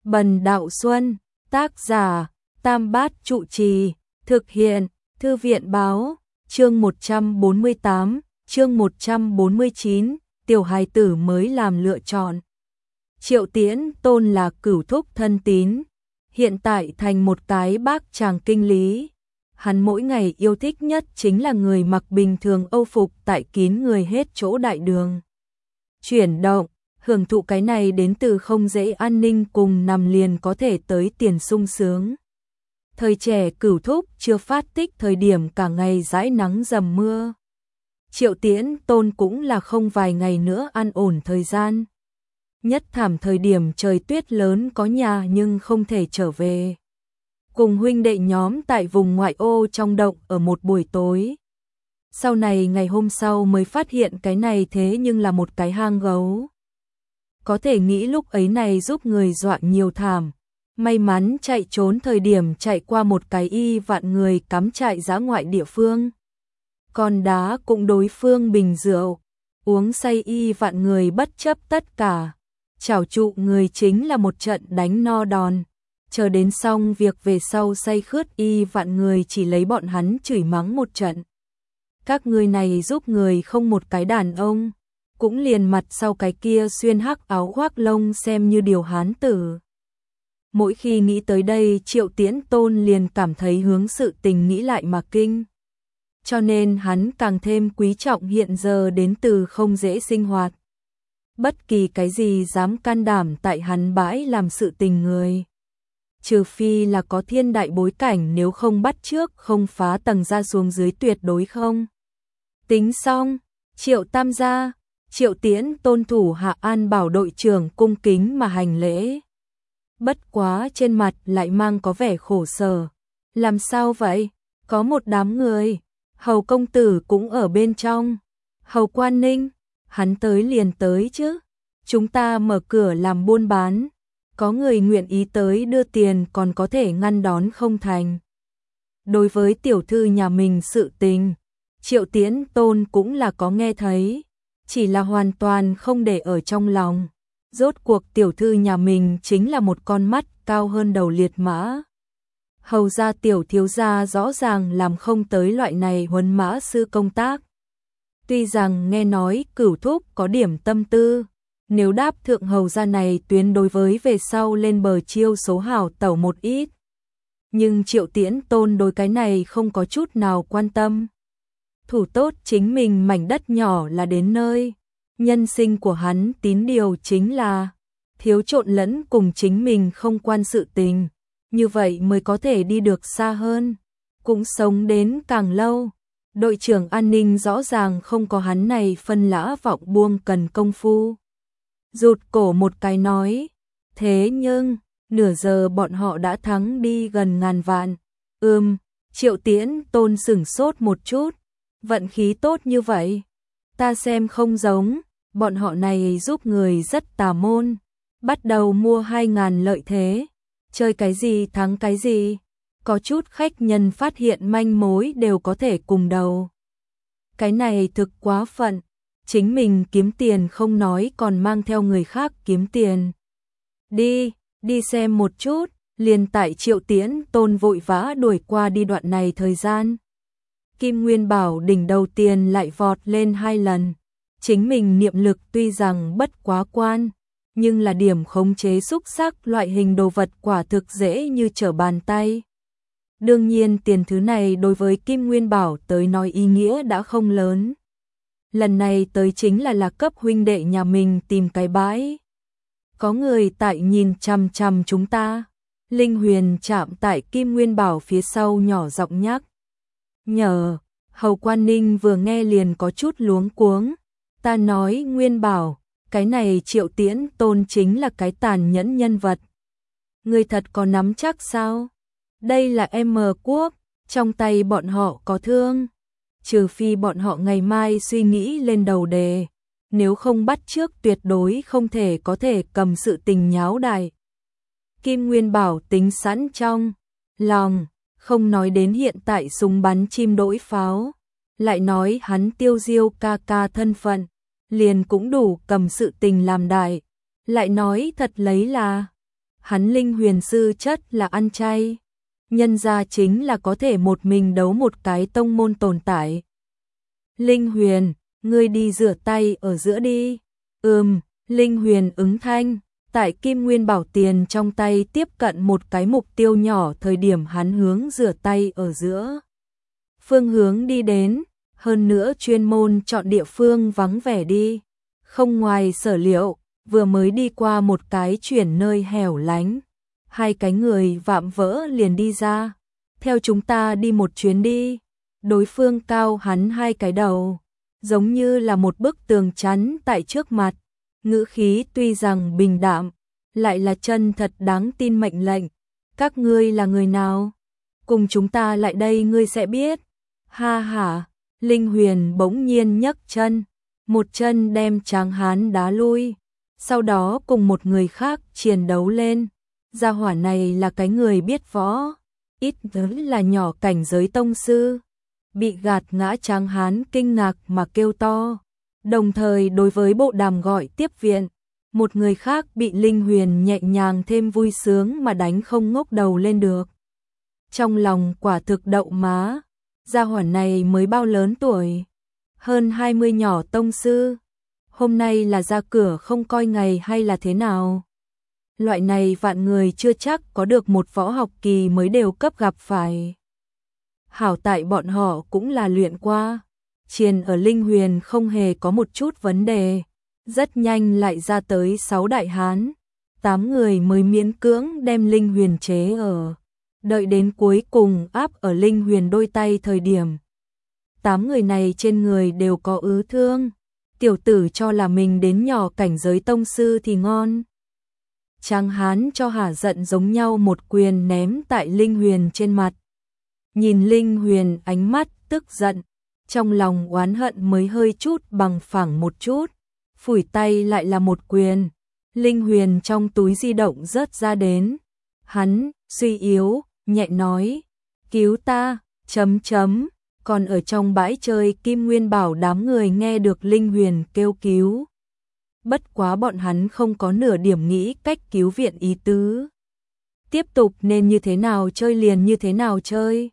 Bần Đạo Xuân, tác giả, Tam Bát Trụ Trì, thực hiện, Thư viện báo, chương 148, chương 149, tiểu hài tử mới làm lựa chọn. Triệu Tiễn Tôn là cửu thúc thân tín, hiện tại thành một cái bác chàng kinh lý. Hắn mỗi ngày yêu thích nhất chính là người mặc bình thường âu phục tại kín người hết chỗ đại đường. Chuyển động, hưởng thụ cái này đến từ không dễ an ninh cùng nằm liền có thể tới tiền sung sướng. Thời trẻ cửu thúc chưa phát tích thời điểm cả ngày dãi nắng dầm mưa. Triệu Tiễn Tôn cũng là không vài ngày nữa an ổn thời gian. Nhất thảm thời điểm trời tuyết lớn có nhà nhưng không thể trở về. Cùng huynh đệ nhóm tại vùng ngoại ô trong động ở một buổi tối. Sau này ngày hôm sau mới phát hiện cái này thế nhưng là một cái hang gấu. Có thể nghĩ lúc ấy này giúp người dọa nhiều thảm. May mắn chạy trốn thời điểm chạy qua một cái y vạn người cắm trại dã ngoại địa phương. Còn đá cũng đối phương bình rượu, uống say y vạn người bất chấp tất cả. Chảo trụ người chính là một trận đánh no đòn. Chờ đến xong việc về sau say khướt y vạn người chỉ lấy bọn hắn chửi mắng một trận. Các người này giúp người không một cái đàn ông, cũng liền mặt sau cái kia xuyên hắc áo khoác lông xem như điều hán tử. Mỗi khi nghĩ tới đây Triệu Tiễn Tôn liền cảm thấy hướng sự tình nghĩ lại mà kinh. Cho nên hắn càng thêm quý trọng hiện giờ đến từ không dễ sinh hoạt. Bất kỳ cái gì dám can đảm tại hắn bãi làm sự tình người. Trừ phi là có thiên đại bối cảnh, nếu không bắt trước không phá tầng ra xuống dưới tuyệt đối không. Tính xong, Triệu Tam gia, Triệu Tiễn Tôn thủ hạ an bảo đội trưởng cung kính mà hành lễ. Bất quá trên mặt lại mang có vẻ khổ sở. Làm sao vậy? Có một đám người. Hầu công tử cũng ở bên trong. Hầu Quan Ninh, hắn tới liền tới chứ. Chúng ta mở cửa làm buôn bán. Có người nguyện ý tới đưa tiền còn có thể ngăn đón không thành. Đối với tiểu thư nhà mình sự tình, Triệu Tiễn Tôn cũng là có nghe thấy. Chỉ là hoàn toàn không để ở trong lòng. Rốt cuộc tiểu thư nhà mình chính là một con mắt cao hơn đầu liệt mã. Hầu ra tiểu thiếu gia rõ ràng làm không tới loại này huấn mã sư công tác. Tuy rằng nghe nói cửu thúc có điểm tâm tư, nếu đáp thượng hầu gia này tuyến đối với về sau lên bờ chiêu số hảo tẩu một ít. Nhưng Triệu Tiễn Tôn đối cái này không có chút nào quan tâm. Thủ tốt chính mình mảnh đất nhỏ là đến nơi. Nhân sinh của hắn tín điều chính là thiếu trộn lẫn cùng chính mình không quan sự tình, như vậy mới có thể đi được xa hơn, cũng sống đến càng lâu. Đội trưởng an ninh rõ ràng không có hắn này phân lã vọng buông cần công phu. Rụt cổ một cái nói, thế nhưng, nửa giờ bọn họ đã thắng đi gần ngàn vạn. Triệu Tiễn Tôn sửng sốt một chút, vận khí tốt như vậy. Ta xem không giống, bọn họ này giúp người rất tà môn, bắt đầu mua 2.000 lợi thế, chơi cái gì thắng cái gì, có chút khách nhân phát hiện manh mối đều có thể cùng đầu. Cái này thực quá phận, chính mình kiếm tiền không nói còn mang theo người khác kiếm tiền. Đi xem một chút, liền tại Triệu Tiễn Tôn vội vã đuổi qua đi đoạn này thời gian. Kim Nguyên Bảo đỉnh đầu tiền lại vọt lên 2 lần. Chính mình niệm lực tuy rằng bất quá quan, nhưng là điểm khống chế xúc sắc loại hình đồ vật quả thực dễ như trở bàn tay. Đương nhiên tiền thứ này đối với Kim Nguyên Bảo tới nói ý nghĩa đã không lớn. Lần này tới chính là cấp huynh đệ nhà mình tìm cái bãi. Có người tại nhìn chằm chằm chúng ta. Linh Huyền chạm tại Kim Nguyên Bảo phía sau nhỏ giọng nhắc nhở. Hầu Quan Ninh vừa nghe liền có chút luống cuống. Ta nói Nguyên Bảo, cái này Triệu Tiễn Tôn chính là cái tàn nhẫn nhân vật. Người thật có nắm chắc sao? Đây là M quốc, trong tay bọn họ có thương. Trừ phi bọn họ ngày mai suy nghĩ lên đầu đề. Nếu không bắt trước tuyệt đối không thể có thể cầm sự tình nháo đại. Kim Nguyên Bảo tính sẵn trong lòng, không nói đến hiện tại súng bắn chim đỗi pháo. Lại nói hắn Tiêu Diêu ca ca thân phận, liền cũng đủ cầm sự tình làm đại. Lại nói thật lấy là hắn Linh Huyền sư chất là ăn chay, nhân ra chính là có thể một mình đấu một cái tông môn tồn tại. Linh Huyền, ngươi đi rửa tay ở giữa đi. Linh Huyền ứng thanh, tại Kim Nguyên Bảo Tiền trong tay tiếp cận một cái mục tiêu nhỏ thời điểm hắn hướng rửa tay ở giữa. Phương hướng đi đến, hơn nữa chuyên môn chọn địa phương vắng vẻ đi. Không ngoài sở liệu, vừa mới đi qua một cái chuyển nơi hẻo lánh. Hai cái người vạm vỡ liền đi ra. Theo chúng ta đi một chuyến đi. Đối phương cao hắn hai cái đầu, giống như là một bức tường chắn tại trước mặt. Ngữ khí tuy rằng bình đạm, lại là chân thật đáng tin mệnh lệnh. Các ngươi là người nào? Cùng chúng ta lại đây ngươi sẽ biết. Ha ha, Linh Huyền bỗng nhiên nhấc chân, một chân đem Tráng Hán đá lui, sau đó cùng một người khác chiến đấu lên. Gia hỏa này là cái người biết võ, ít là nhỏ cảnh giới tông sư. Bị gạt ngã Tráng Hán kinh ngạc mà kêu to, đồng thời đối với bộ đàm gọi tiếp viện. Một người khác bị Linh Huyền nhẹ nhàng thêm vui sướng mà đánh không ngóc đầu lên được. Trong lòng quả thực đậu má, gia hỏa này mới bao lớn tuổi, hơn 20 nhỏ tông sư. Hôm nay là ra cửa không coi ngày hay là thế nào? Loại này vạn người chưa chắc có được một võ học kỳ mới đều cấp gặp phải. Hảo tại bọn họ cũng là luyện qua. Chiến ở Linh Huyền không hề có một chút vấn đề. Rất nhanh lại ra tới 6 đại hán. 8 người mới miễn cưỡng đem Linh Huyền chế ở. Đợi đến cuối cùng áp ở Linh Huyền đôi tay thời điểm. 8 người này trên người đều có ứ thương. Tiểu tử cho là mình đến nhỏ cảnh giới tông sư thì ngon. Tráng Hán cho hả giận giống nhau một quyền ném tại Linh Huyền trên mặt. Nhìn Linh Huyền ánh mắt tức giận, trong lòng oán hận mới hơi chút bằng phẳng một chút, phủi tay lại là một quyền. Linh Huyền trong túi di động rớt ra đến. Hắn, suy yếu, nhẹ nói, cứu ta, còn ở trong bãi chơi Kim Nguyên Bảo đám người nghe được Linh Huyền kêu cứu. Bất quá bọn hắn không có nửa điểm nghĩ cách cứu viện ý tứ. Tiếp tục nên như thế nào chơi liền như thế nào chơi.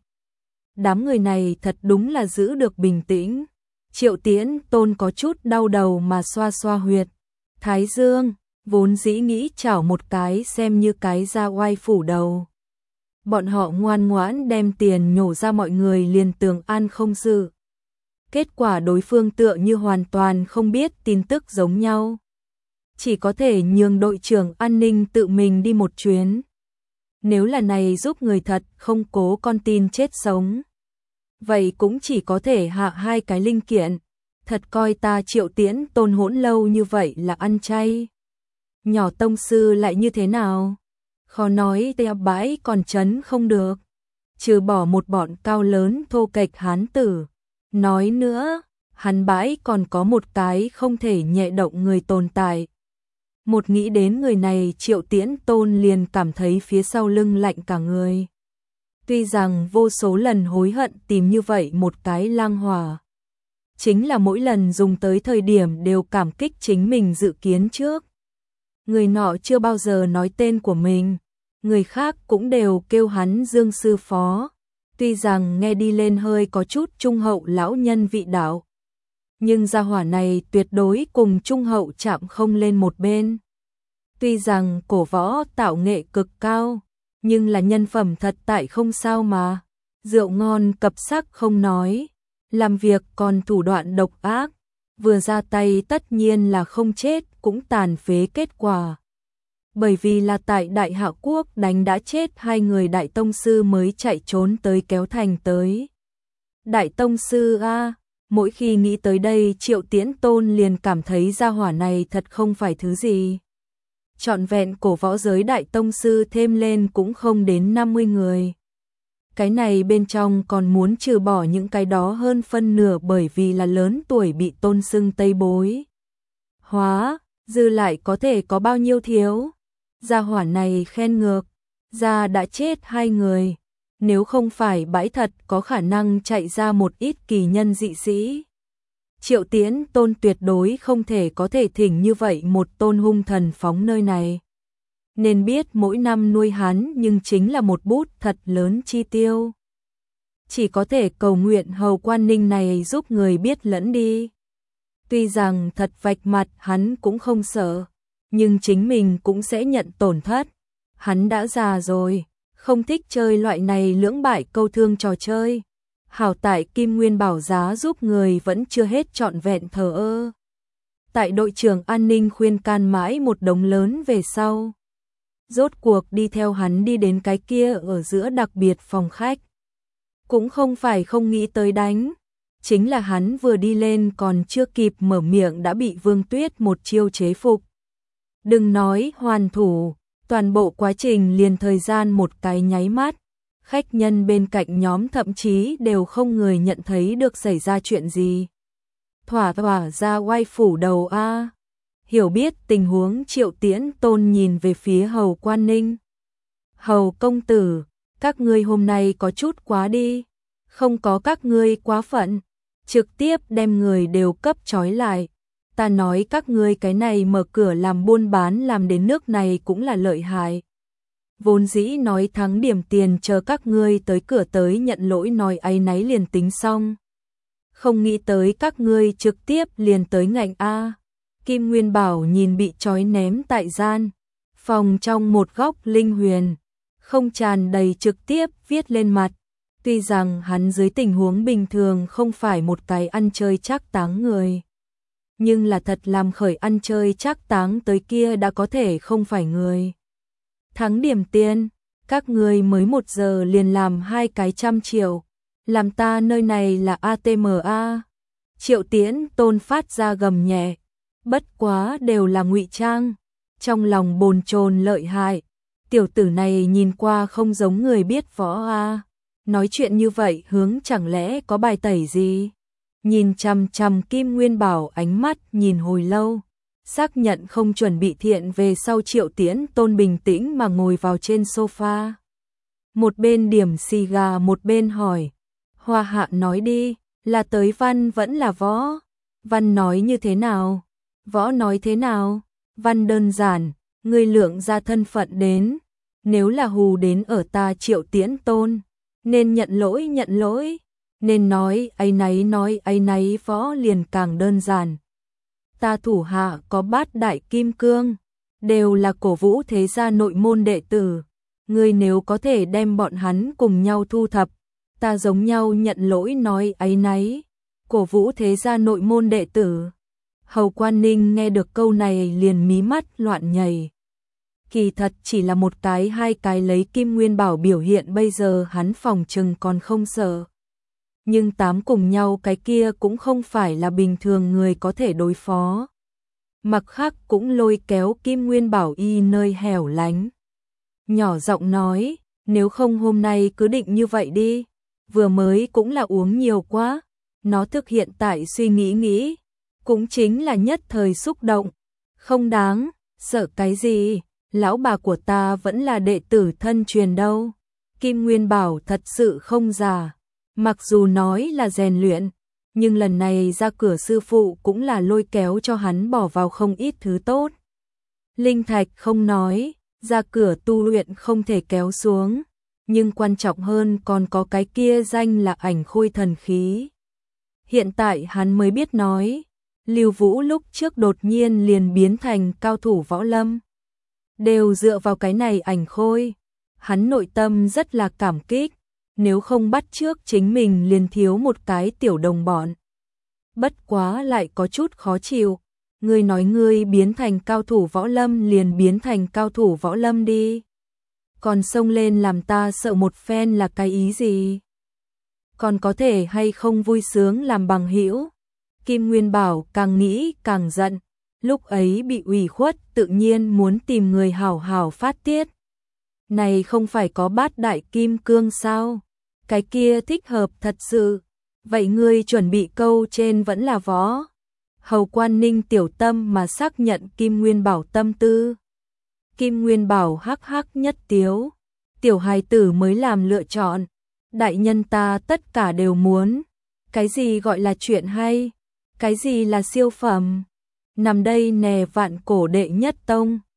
Đám người này thật đúng là giữ được bình tĩnh. Triệu Tiễn Tôn có chút đau đầu mà xoa xoa huyệt thái dương, vốn dĩ nghĩ chảo một cái xem như cái ra oai phủ đầu. Bọn họ ngoan ngoãn đem tiền nhổ ra mọi người liền tường an không sự. Kết quả đối phương tựa như hoàn toàn không biết tin tức giống nhau. Chỉ có thể nhường đội trưởng an ninh tự mình đi một chuyến. Nếu là này giúp người thật không cố con tin chết sống. Vậy cũng chỉ có thể hạ hai cái linh kiện. Thật coi ta Triệu Tiễn Tôn hỗn lâu như vậy là ăn chay. Nhỏ tông sư lại như thế nào? Khó nói tê bãi còn chấn không được. Trừ bỏ một bọn cao lớn thô kệch hán tử. Nói nữa, hắn bãi còn có một cái không thể nhẹ động người tồn tại. Một nghĩ đến người này Triệu Tiễn Tôn liền cảm thấy phía sau lưng lạnh cả người. Tuy rằng vô số lần hối hận tìm như vậy một cái lang hỏa. Chính là mỗi lần dùng tới thời điểm đều cảm kích chính mình dự kiến trước. Người nọ chưa bao giờ nói tên của mình. Người khác cũng đều kêu hắn Dương Sư Phó. Tuy rằng nghe đi lên hơi có chút trung hậu lão nhân vị đạo. Nhưng gia hỏa này tuyệt đối cùng trung hậu chạm không lên một bên. Tuy rằng cổ võ tạo nghệ cực cao, nhưng là nhân phẩm thật tại không sao mà. Rượu ngon cập sắc không nói, làm việc còn thủ đoạn độc ác. Vừa ra tay tất nhiên là không chết cũng tàn phế kết quả. Bởi vì là tại Đại Hạ Quốc đánh đã chết hai người Đại Tông Sư mới chạy trốn tới kéo thành tới. Đại Tông Sư a, mỗi khi nghĩ tới đây Triệu Tiễn Tôn liền cảm thấy gia hỏa này thật không phải thứ gì. Trọn vẹn cổ võ giới Đại Tông Sư thêm lên cũng không đến 50 người. Cái này bên trong còn muốn trừ bỏ những cái đó hơn phân nửa bởi vì là lớn tuổi bị tôn xưng Tây Bối. Hóa, dư lại có thể có bao nhiêu thiếu. Gia hỏa này khen ngược, gia đã chết hai người. Nếu không phải bãi thật có khả năng chạy ra một ít kỳ nhân dị sĩ. Triệu Tiễn Tôn tuyệt đối không thể có thể thỉnh như vậy một tôn hung thần phóng nơi này. nên biết mỗi năm nuôi hắn nhưng chính là một bút thật lớn chi tiêu. Chỉ có thể cầu nguyện Hầu Quan Ninh này giúp người biết lẫn đi. Tuy rằng thật vạch mặt hắn cũng không sợ, nhưng chính mình cũng sẽ nhận tổn thất. Hắn đã già rồi, không thích chơi loại này lưỡng bại câu thương trò chơi. Hảo tại Kim Nguyên Bảo giá giúp người vẫn chưa hết trọn vẹn thờ ơ. Tại đội trưởng an ninh khuyên can mãi một đống lớn về sau. Rốt cuộc đi theo hắn đi đến cái kia ở giữa đặc biệt phòng khách. Cũng không phải không nghĩ tới đánh. Chính là hắn vừa đi lên còn chưa kịp mở miệng đã bị Vương Tuyết một chiêu chế phục. Đừng nói hoàn thủ, toàn bộ quá trình liền thời gian một cái nháy mắt. Khách nhân bên cạnh nhóm thậm chí đều không người nhận thấy được xảy ra chuyện gì. Thỏa ra oai phủ đầu a. Hiểu biết tình huống Triệu Tiễn Tôn nhìn về phía Hầu Quan Ninh. Hầu công tử, các ngươi hôm nay có chút quá đi. Không có các ngươi quá phận. Trực tiếp đem người đều cấp trói lại. Ta nói các ngươi cái này mở cửa làm buôn bán làm đến nước này cũng là lợi hại. Vốn dĩ nói thắng điểm tiền chờ các ngươi tới cửa tới nhận lỗi nói áy náy liền tính xong. Không nghĩ tới các ngươi trực tiếp liền tới ngạnh a. Kim Nguyên Bảo nhìn bị trói ném tại gian. Phòng trong một góc linh huyền. Không tràn đầy trực tiếp viết lên mặt. Tuy rằng hắn dưới tình huống bình thường không phải một cái ăn chơi trác táng người. Nhưng là thật làm khởi ăn chơi trác táng tới kia đã có thể không phải người. Thắng điểm tiền, các người mới 1 giờ liền làm 2 cái 100 triệu. Làm ta nơi này là ATMA. Triệu Tiễn Tôn phát ra gầm nhẹ. Bất quá đều là ngụy trang. Trong lòng bồn chồn lợi hại. Tiểu tử này nhìn qua không giống người biết võ a. Nói chuyện như vậy hướng chẳng lẽ có bài tẩy gì? Nhìn chằm chằm Kim Nguyên Bảo ánh mắt nhìn hồi lâu. Xác nhận không chuẩn bị thiện về sau Triệu Tiễn Tôn bình tĩnh mà ngồi vào trên sofa. Một bên điểm xì gà một bên hỏi. Hoa Hạ nói đi, là tới Văn vẫn là võ? Văn nói như thế nào? Võ nói thế nào? Văn đơn giản, ngươi lượng ra thân phận đến. Nếu là hù đến ở ta Triệu Tiễn Tôn, nên nhận lỗi. Nên nói áy náy võ liền càng đơn giản. Ta thủ hạ có 8 đại kim cương, đều là cổ vũ thế gia nội môn đệ tử. Ngươi nếu có thể đem bọn hắn cùng nhau thu thập, ta giống nhau nhận lỗi nói áy náy. Cổ vũ thế gia nội môn đệ tử. Hầu Quan Ninh nghe được câu này liền mí mắt loạn nhảy. Kỳ thật chỉ là một cái 2 cái lấy Kim Nguyên Bảo biểu hiện bây giờ hắn phòng trừng còn không sợ. Nhưng 8 cùng nhau cái kia cũng không phải là bình thường người có thể đối phó. Mặc khác cũng lôi kéo Kim Nguyên Bảo y nơi hẻo lánh. Nhỏ giọng nói, nếu không hôm nay cứ định như vậy đi. Vừa mới cũng là uống nhiều quá. Nó thực hiện tại suy nghĩ. Cũng chính là nhất thời xúc động. Không đáng, sợ cái gì, lão bà của ta vẫn là đệ tử thân truyền đâu. Kim Nguyên Bảo thật sự không già. Mặc dù nói là rèn luyện, nhưng lần này ra cửa sư phụ cũng là lôi kéo cho hắn bỏ vào không ít thứ tốt. Linh thạch không nói, ra cửa tu luyện không thể kéo xuống, nhưng quan trọng hơn còn có cái kia danh là ảnh khôi thần khí. Hiện tại hắn mới biết nói, Lưu Vũ lúc trước đột nhiên liền biến thành cao thủ võ lâm. Đều dựa vào cái này ảnh khôi. Hắn nội tâm rất là cảm kích. Nếu không bắt trước chính mình liền thiếu một cái tiểu đồng bọn. Bất quá lại có chút khó chịu. Ngươi nói ngươi biến thành cao thủ võ lâm liền biến thành cao thủ võ lâm đi. Còn xông lên làm ta sợ một phen là cái ý gì? Còn có thể hay không vui sướng làm bằng hữu? Kim Nguyên Bảo càng nghĩ càng giận. Lúc ấy bị ủy khuất tự nhiên muốn tìm người hảo hảo phát tiết. Này không phải có 8 đại kim cương sao? Cái kia thích hợp thật sự. Vậy ngươi chuẩn bị câu trên vẫn là võ? Hầu Quan Ninh tiểu tâm mà xác nhận Kim Nguyên Bảo tâm tư. Kim Nguyên Bảo hắc hắc nhất tiếu. Tiểu hài tử mới làm lựa chọn. Đại nhân ta tất cả đều muốn. Cái gì gọi là chuyện hay? Cái gì là siêu phẩm? Nằm đây nè vạn cổ đệ nhất tông.